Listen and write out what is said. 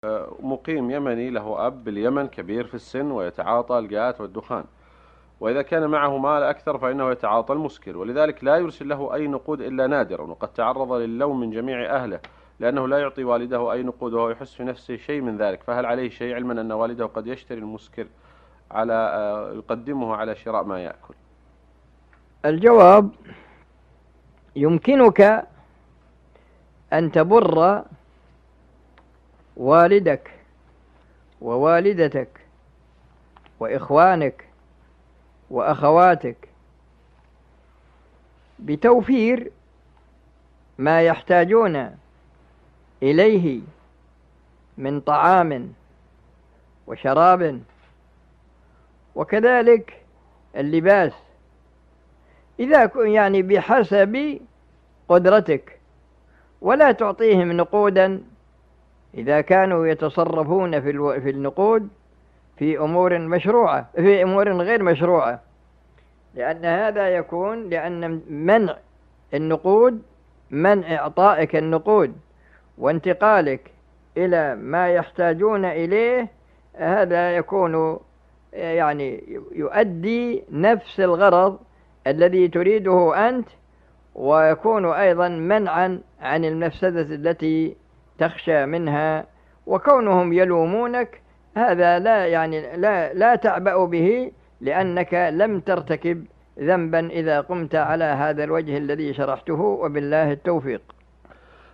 مقيم يمني له أب باليمن كبير في السن ويتعاطى الجات والدخان، وإذا كان معه مال أكثر فإنه يتعاطى المسكر، ولذلك لا يرسل له أي نقود إلا نادرا، وقد تعرض للوم من جميع أهله لأنه لا يعطي والده أي نقود وهو يحس في نفسه شيء من ذلك. فهل عليه شيء، علما أن والده قد يشتري المسكر على يقدمه على شراء ما يأكل؟ الجواب: يمكنك أن تبر والدك ووالدتك وإخوانك وأخواتك بتوفير ما يحتاجون إليه من طعام وشراب، وكذلك اللباس، إذا يعني بحسب قدرتك، ولا تعطيهم نقودا إذا كانوا يتصرفون في النقود في أمور مشروعة، في أمور غير مشروعة، لأن هذا يكون لأن منع النقود، منع إعطائك النقود وانتقالك إلى ما يحتاجون إليه، هذا يكون يعني يؤدي نفس الغرض الذي تريده أنت، ويكون أيضا منعا عن المفسدة التي تخشى منها. وكونهم يلومونك هذا لا تعبأ به، لأنك لم ترتكب ذنبا إذا قمت على هذا الوجه الذي شرحته، وبالله التوفيق.